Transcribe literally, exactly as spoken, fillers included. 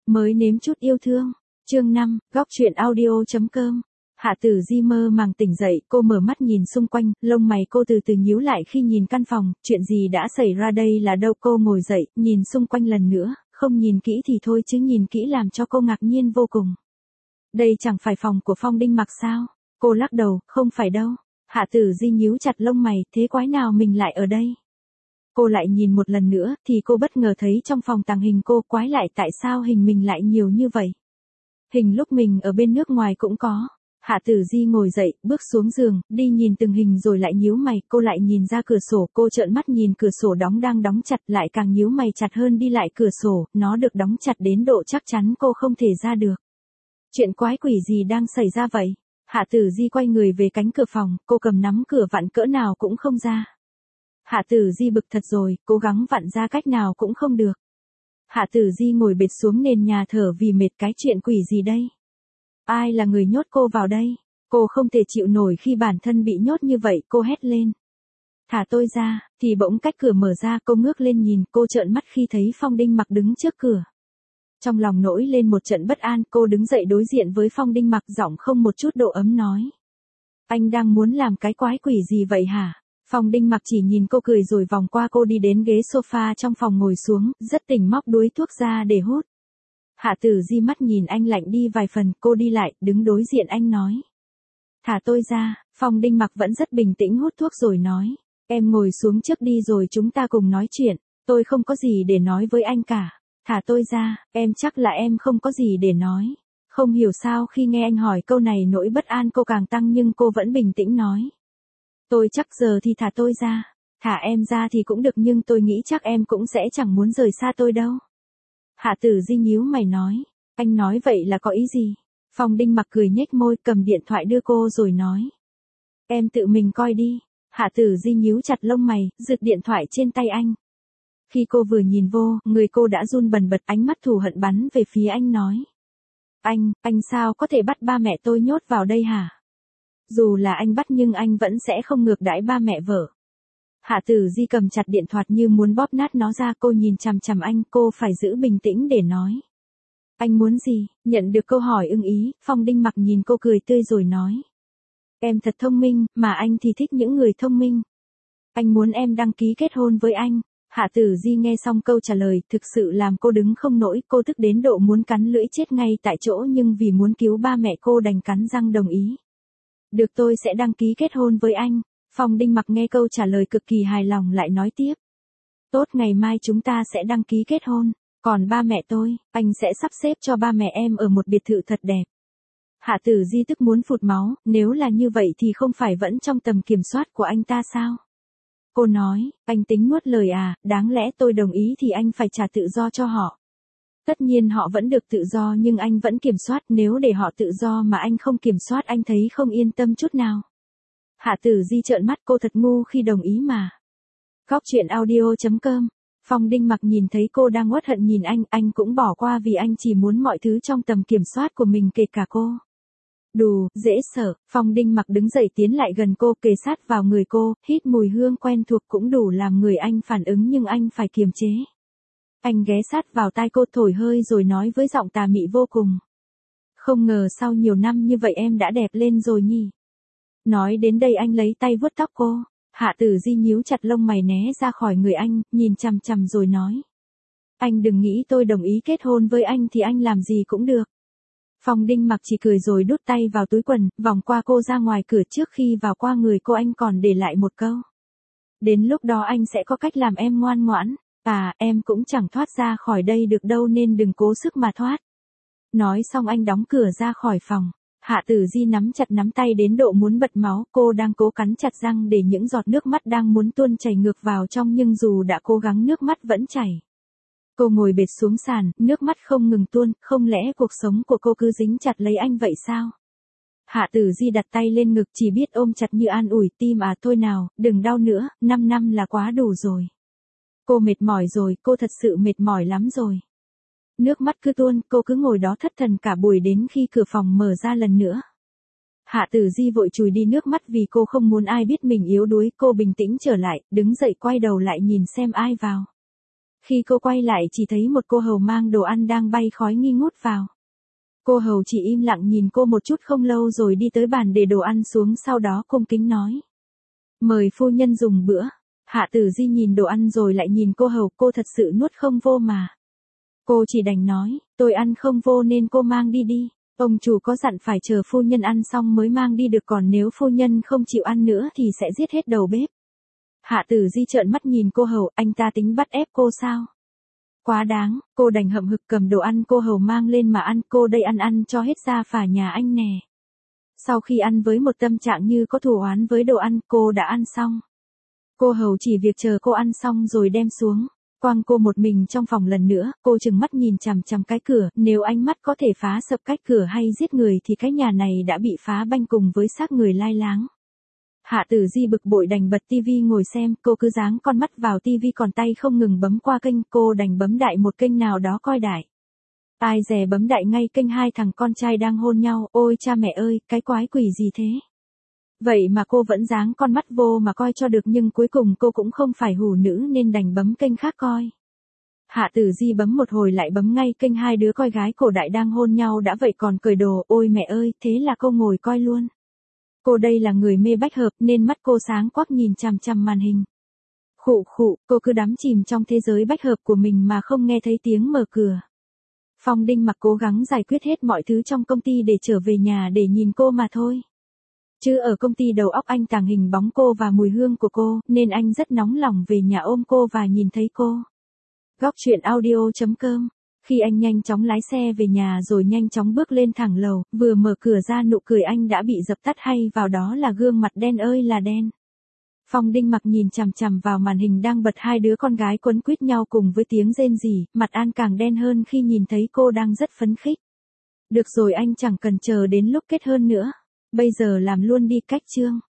Mới nếm chút yêu thương. Chương năm, góc truyện audio.com. Hạ Tử Di mơ màng tỉnh dậy, cô mở mắt nhìn xung quanh, lông mày cô từ từ nhíu lại khi nhìn căn phòng, chuyện gì đã xảy ra đây là đâu? Cô ngồi dậy, nhìn xung quanh lần nữa, không nhìn kỹ thì thôi chứ nhìn kỹ làm cho cô ngạc nhiên vô cùng. Đây chẳng phải phòng của Phong Đinh Mặc sao? Cô lắc đầu, không phải đâu. Hạ Tử Di nhíu chặt lông mày, thế quái nào mình lại ở đây? Cô lại nhìn một lần nữa, thì cô bất ngờ thấy trong phòng tàng hình cô, quái lại tại sao hình mình lại nhiều như vậy? Hình lúc mình ở bên nước ngoài cũng có. Hạ Tử Di ngồi dậy, bước xuống giường, đi nhìn từng hình rồi lại nhíu mày, cô lại nhìn ra cửa sổ, cô trợn mắt nhìn cửa sổ đóng đang đóng chặt, lại càng nhíu mày chặt hơn đi lại cửa sổ, nó được đóng chặt đến độ chắc chắn cô không thể ra được. Chuyện quái quỷ gì đang xảy ra vậy? Hạ Tử Di quay người về cánh cửa phòng, cô cầm nắm cửa vặn cỡ nào cũng không ra. Hạ Tử Di bực thật rồi, cố gắng vặn ra cách nào cũng không được. Hạ Tử Di ngồi bệt xuống nền nhà thở vì mệt, cái chuyện quỷ gì đây? Ai là người nhốt cô vào đây? Cô không thể chịu nổi khi bản thân bị nhốt như vậy, cô hét lên. Thả tôi ra, thì bỗng cách cửa mở ra, cô ngước lên nhìn, cô trợn mắt khi thấy Phong Đinh Mặc đứng trước cửa. Trong lòng nổi lên một trận bất an, cô đứng dậy đối diện với Phong Đinh Mặc, giọng không một chút độ ấm nói. Anh đang muốn làm cái quái quỷ gì vậy hả? Phong Đinh Mặc chỉ nhìn cô cười rồi vòng qua cô đi đến ghế sofa trong phòng ngồi xuống, rất tỉnh móc đuối thuốc ra để hút. Hạ Tử Di mắt nhìn anh lạnh đi vài phần, cô đi lại, đứng đối diện anh nói. Thả tôi ra. Phong Đinh Mặc vẫn rất bình tĩnh hút thuốc rồi nói. Em ngồi xuống trước đi rồi chúng ta cùng nói chuyện, tôi không có gì để nói với anh cả. Thả tôi ra, em chắc là em không có gì để nói. Không hiểu sao khi nghe anh hỏi câu này nỗi bất an cô càng tăng nhưng cô vẫn bình tĩnh nói. Tôi chắc giờ thì thả tôi ra. Thả em ra thì cũng được nhưng tôi nghĩ chắc em cũng sẽ chẳng muốn rời xa tôi đâu. Hạ Tử Di nhíu mày nói. Anh nói vậy là có ý gì? Phong Đinh Mặc cười nhếch môi, cầm điện thoại đưa cô rồi nói. Em tự mình coi đi. Hạ Tử Di nhíu chặt lông mày, giật điện thoại trên tay anh. Khi cô vừa nhìn vô, người cô đã run bần bật, ánh mắt thù hận bắn về phía anh nói. Anh, anh sao có thể bắt ba mẹ tôi nhốt vào đây hả? Dù là anh bắt nhưng anh vẫn sẽ không ngược đãi ba mẹ vợ. Hạ Tử Di cầm chặt điện thoại như muốn bóp nát nó ra, cô nhìn chằm chằm anh, cô phải giữ bình tĩnh để nói. Anh muốn gì? Nhận được câu hỏi ưng ý, Phong Đinh Mặc nhìn cô cười tươi rồi nói. Em thật thông minh, mà anh thì thích những người thông minh. Anh muốn em đăng ký kết hôn với anh. Hạ Tử Di nghe xong câu trả lời, thực sự làm cô đứng không nổi, cô tức đến độ muốn cắn lưỡi chết ngay tại chỗ nhưng vì muốn cứu ba mẹ cô đành cắn răng đồng ý. Được, tôi sẽ đăng ký kết hôn với anh. Phong Đinh Mặc nghe câu trả lời cực kỳ hài lòng lại nói tiếp. Tốt, ngày mai chúng ta sẽ đăng ký kết hôn. Còn ba mẹ tôi, anh sẽ sắp xếp cho ba mẹ em ở một biệt thự thật đẹp. Hạ Tử Di tức muốn phụt máu, nếu là như vậy thì không phải vẫn trong tầm kiểm soát của anh ta sao? Cô nói, anh tính nuốt lời à, đáng lẽ tôi đồng ý thì anh phải trả tự do cho họ. Tất nhiên họ vẫn được tự do nhưng anh vẫn kiểm soát, nếu để họ tự do mà anh không kiểm soát anh thấy không yên tâm chút nào. Hạ Tử Di trợn mắt, cô thật ngu khi đồng ý mà. Góc truyện audio.com. Phong Đinh Mặc nhìn thấy cô đang uất hận nhìn anh, anh cũng bỏ qua vì anh chỉ muốn mọi thứ trong tầm kiểm soát của mình kể cả cô. Đù, dễ sợ. Phong Đinh Mặc đứng dậy tiến lại gần cô, kề sát vào người cô, hít mùi hương quen thuộc cũng đủ làm người anh phản ứng nhưng anh phải kiềm chế. Anh ghé sát vào tai cô thổi hơi rồi nói với giọng tà mị vô cùng. Không ngờ sau nhiều năm như vậy em đã đẹp lên rồi nhỉ. Nói đến đây anh lấy tay vuốt tóc cô. Hạ Tử Di nhíu chặt lông mày né ra khỏi người anh, nhìn chằm chằm rồi nói. Anh đừng nghĩ tôi đồng ý kết hôn với anh thì anh làm gì cũng được. Phong Đinh Mặc chỉ cười rồi đút tay vào túi quần, vòng qua cô ra ngoài cửa, trước khi vào qua người cô anh còn để lại một câu. Đến lúc đó anh sẽ có cách làm em ngoan ngoãn. À, em cũng chẳng thoát ra khỏi đây được đâu nên đừng cố sức mà thoát. Nói xong anh đóng cửa ra khỏi phòng. Hạ Tử Di nắm chặt nắm tay đến độ muốn bật máu, cô đang cố cắn chặt răng để những giọt nước mắt đang muốn tuôn chảy ngược vào trong nhưng dù đã cố gắng nước mắt vẫn chảy. Cô ngồi bệt xuống sàn, nước mắt không ngừng tuôn, không lẽ cuộc sống của cô cứ dính chặt lấy anh vậy sao? Hạ Tử Di đặt tay lên ngực chỉ biết ôm chặt như an ủi, tim à thôi nào, đừng đau nữa, năm năm là quá đủ rồi. Cô mệt mỏi rồi, cô thật sự mệt mỏi lắm rồi. Nước mắt cứ tuôn, cô cứ ngồi đó thất thần cả buổi đến khi cửa phòng mở ra lần nữa. Hạ Tử Di vội chùi đi nước mắt vì cô không muốn ai biết mình yếu đuối, cô bình tĩnh trở lại, đứng dậy quay đầu lại nhìn xem ai vào. Khi cô quay lại chỉ thấy một cô hầu mang đồ ăn đang bay khói nghi ngút vào. Cô hầu chỉ im lặng nhìn cô một chút không lâu rồi đi tới bàn để đồ ăn xuống, sau đó cung kính nói. Mời phu nhân dùng bữa. Hạ Tử Di nhìn đồ ăn rồi lại nhìn cô hầu, cô thật sự nuốt không vô mà. Cô chỉ đành nói, tôi ăn không vô nên cô mang đi đi. Ông chủ có dặn phải chờ phu nhân ăn xong mới mang đi được, còn nếu phu nhân không chịu ăn nữa thì sẽ giết hết đầu bếp. Hạ Tử Di trợn mắt nhìn cô hầu, anh ta tính bắt ép cô sao? Quá đáng, cô đành hậm hực cầm đồ ăn cô hầu mang lên mà ăn, cô đây ăn ăn cho hết ra phả nhà anh nè. Sau khi ăn với một tâm trạng như có thù oán với đồ ăn, cô đã ăn xong. Cô hầu chỉ việc chờ cô ăn xong rồi đem xuống, quăng cô một mình trong phòng lần nữa, cô trừng mắt nhìn chằm chằm cái cửa, nếu ánh mắt có thể phá sập cái cửa hay giết người thì cái nhà này đã bị phá banh cùng với xác người lai láng. Hạ Tử Di bực bội đành bật tivi ngồi xem, cô cứ dáng con mắt vào tivi còn tay không ngừng bấm qua kênh, cô đành bấm đại một kênh nào đó coi đại. Ai dè bấm đại ngay kênh hai thằng con trai đang hôn nhau, ôi cha mẹ ơi, cái quái quỷ gì thế? Vậy mà cô vẫn dáng con mắt vô mà coi cho được, nhưng cuối cùng cô cũng không phải hủ nữ nên đành bấm kênh khác coi. Hạ Tử Di bấm một hồi lại bấm ngay kênh hai đứa coi gái cổ đại đang hôn nhau đã vậy còn cởi đồ, ôi mẹ ơi, thế là cô ngồi coi luôn. Cô đây là người mê bách hợp nên mắt cô sáng quắc nhìn chằm chằm màn hình. Khụ khụ, cô cứ đắm chìm trong thế giới bách hợp của mình mà không nghe thấy tiếng mở cửa. Phong Đinh Mặc cố gắng giải quyết hết mọi thứ trong công ty để trở về nhà để nhìn cô mà thôi. Chứ ở công ty đầu óc anh tàng hình bóng cô và mùi hương của cô, nên anh rất nóng lòng về nhà ôm cô và nhìn thấy cô. Góc truyện audio chấm com. Khi anh nhanh chóng lái xe về nhà rồi nhanh chóng bước lên thẳng lầu, vừa mở cửa ra nụ cười anh đã bị dập tắt, hay vào đó là gương mặt đen ơi là đen. Phong Đinh Mặc nhìn chằm chằm vào màn hình đang bật hai đứa con gái quấn quýt nhau cùng với tiếng rên rỉ, mặt An càng đen hơn khi nhìn thấy cô đang rất phấn khích. Được rồi, anh chẳng cần chờ đến lúc kết hôn nữa. Bây giờ làm luôn đi, cách chương.